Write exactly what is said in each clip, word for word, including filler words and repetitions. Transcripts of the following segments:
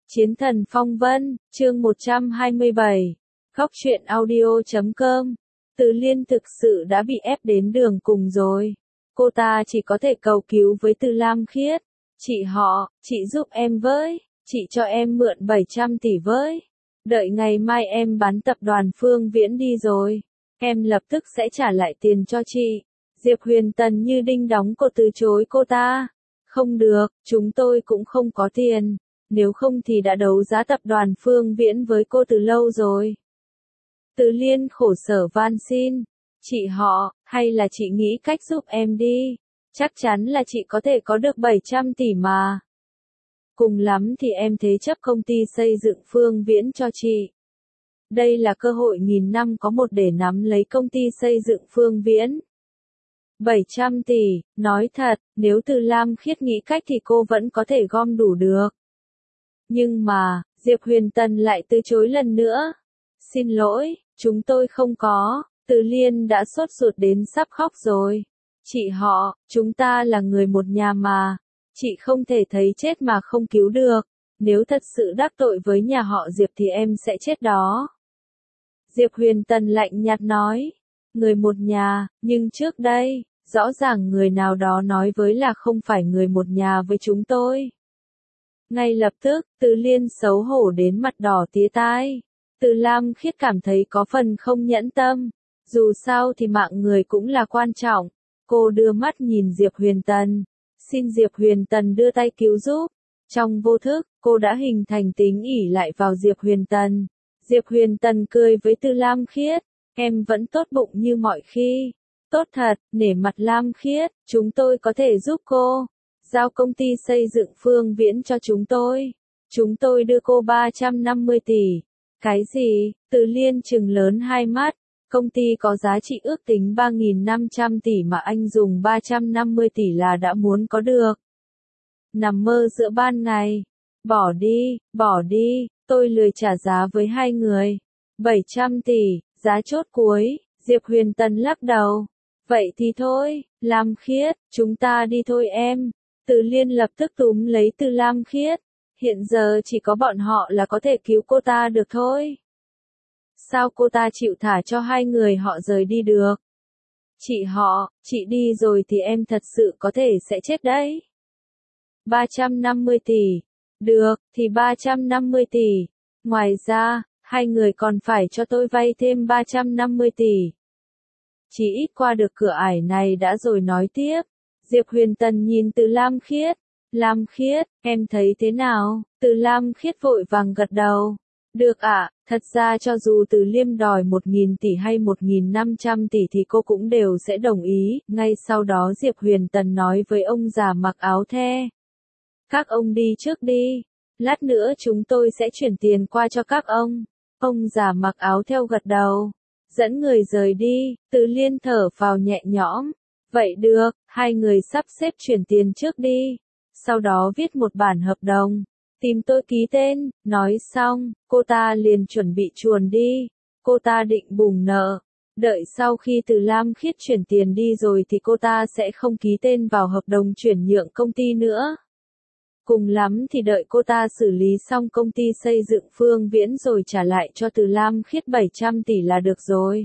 Chiến thần phong vân, chương một trăm hai mươi bảy. Góc truyện audio chấm com. Từ Liên thực sự đã bị ép đến đường cùng rồi. Cô ta chỉ có thể cầu cứu với Từ Lam Khiết. Chị họ, chị giúp em với, chị cho em mượn bảy trăm tỷ với. Đợi ngày mai em bán tập đoàn Phương Viễn đi rồi. Em lập tức sẽ trả lại tiền cho chị. Diệp Huyền Tần như đinh đóng cột từ chối cô ta. Không được, chúng tôi cũng không có tiền. Nếu không thì đã đấu giá tập đoàn Phương Viễn với cô từ lâu rồi. Từ Liên khổ sở van xin. Chị họ, hay là chị nghĩ cách giúp em đi. Chắc chắn là chị có thể có được bảy trăm tỷ mà. Cùng lắm thì em thế chấp công ty xây dựng Phương Viễn cho chị. Đây là cơ hội nghìn năm có một để nắm lấy công ty xây dựng Phương Viễn. bảy trăm tỷ, nói thật, nếu Từ Lam Khiết nghĩ cách thì cô vẫn có thể gom đủ được. Nhưng mà, Diệp Huyền Tần lại từ chối lần nữa. Xin lỗi, chúng tôi không có. Từ Liên đã sốt ruột đến sắp khóc rồi. Chị họ, chúng ta là người một nhà mà. Chị không thể thấy chết mà không cứu được. Nếu thật sự đắc tội với nhà họ Diệp thì em sẽ chết đó. Diệp Huyền Tần lạnh nhạt nói. Người một nhà, nhưng trước đây, rõ ràng người nào đó nói với là không phải người một nhà với chúng tôi. Ngay lập tức, Từ Liên xấu hổ đến mặt đỏ tía tai. Từ Lam Khiết cảm thấy có phần không nhẫn tâm. Dù sao thì mạng người cũng là quan trọng. Cô đưa mắt nhìn Diệp Huyền Tần. Xin Diệp Huyền Tần đưa tay cứu giúp. Trong vô thức, cô đã hình thành tính ỷ lại vào Diệp Huyền Tần. Diệp Huyền Tần cười với Từ Lam Khiết. Em vẫn tốt bụng như mọi khi. Tốt thật, nể mặt Lam Khiết, chúng tôi có thể giúp cô. Giao công ty xây dựng Phương Viễn cho chúng tôi. Chúng tôi đưa cô ba trăm năm mươi tỷ. Cái gì? Từ Liên trừng lớn hai mắt. Công ty có giá trị ước tính ba nghìn năm trăm tỷ mà anh dùng ba trăm năm mươi tỷ là đã muốn có được. Nằm mơ giữa ban ngày. Bỏ đi, bỏ đi, tôi lười trả giá với hai người. bảy trăm tỷ, giá chốt cuối, Diệp Huyền Tần lắc đầu. Vậy thì thôi, Lam Khiết, chúng ta đi thôi em. Từ Liên lập tức túm lấy Từ Lam Khiết. Hiện giờ chỉ có bọn họ là có thể cứu cô ta được thôi. Sao cô ta chịu thả cho hai người họ rời đi được? Chị họ, chị đi rồi thì em thật sự có thể sẽ chết đấy. ba trăm năm mươi tỷ. Được, thì ba trăm năm mươi tỷ. Ngoài ra, hai người còn phải cho tôi vay thêm ba trăm năm mươi tỷ. Chỉ ít qua được cửa ải này đã rồi nói tiếp. Diệp Huyền Tần nhìn Từ Lam Khiết. Lam Khiết, em thấy thế nào? Từ Lam Khiết vội vàng gật đầu. Được ạ, à, thật ra cho dù Từ Liêm đòi một nghìn tỷ hay một nghìn năm trăm tỷ thì cô cũng đều sẽ đồng ý. Ngay sau đó Diệp Huyền Tần nói với ông già mặc áo the. Các ông đi trước đi. Lát nữa chúng tôi sẽ chuyển tiền qua cho các ông. Ông già mặc áo theo gật đầu. Dẫn người rời đi, Từ Liên thở phào nhẹ nhõm. Vậy được, hai người sắp xếp chuyển tiền trước đi. Sau đó viết một bản hợp đồng. Tìm tôi ký tên, nói xong, cô ta liền chuẩn bị chuồn đi. Cô ta định bùng nợ. Đợi sau khi Từ Lam Khiết chuyển tiền đi rồi thì cô ta sẽ không ký tên vào hợp đồng chuyển nhượng công ty nữa. Cùng lắm thì đợi cô ta xử lý xong công ty xây dựng Phương Viễn rồi trả lại cho Từ Lam Khiết bảy trăm tỷ là được rồi.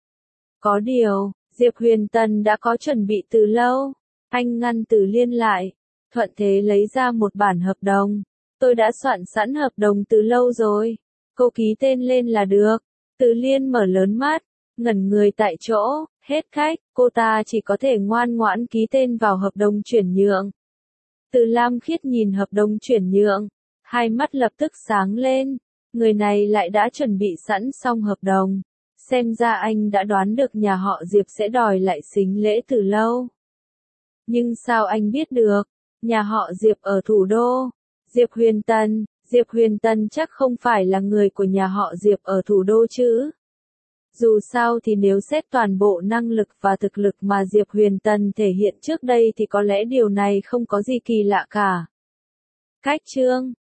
Có điều, Diệp Huyền Tần đã có chuẩn bị từ lâu. Anh ngăn Từ Liên lại. Thuận thế lấy ra một bản hợp đồng. Tôi đã soạn sẵn hợp đồng từ lâu rồi. Cô ký tên lên là được. Từ Liên mở lớn mắt. Ngẩn người tại chỗ. Hết khách. Cô ta chỉ có thể ngoan ngoãn ký tên vào hợp đồng chuyển nhượng. Từ Lam Khiết nhìn hợp đồng chuyển nhượng. Hai mắt lập tức sáng lên. Người này lại đã chuẩn bị sẵn xong hợp đồng. Xem ra anh đã đoán được nhà họ Diệp sẽ đòi lại sính lễ từ lâu. Nhưng sao anh biết được? Nhà họ Diệp ở thủ đô. Diệp Huyền Tần, Diệp Huyền Tần chắc không phải là người của nhà họ Diệp ở thủ đô chứ. Dù sao thì nếu xét toàn bộ năng lực và thực lực mà Diệp Huyền Tần thể hiện trước đây thì có lẽ điều này không có gì kỳ lạ cả. Cách chương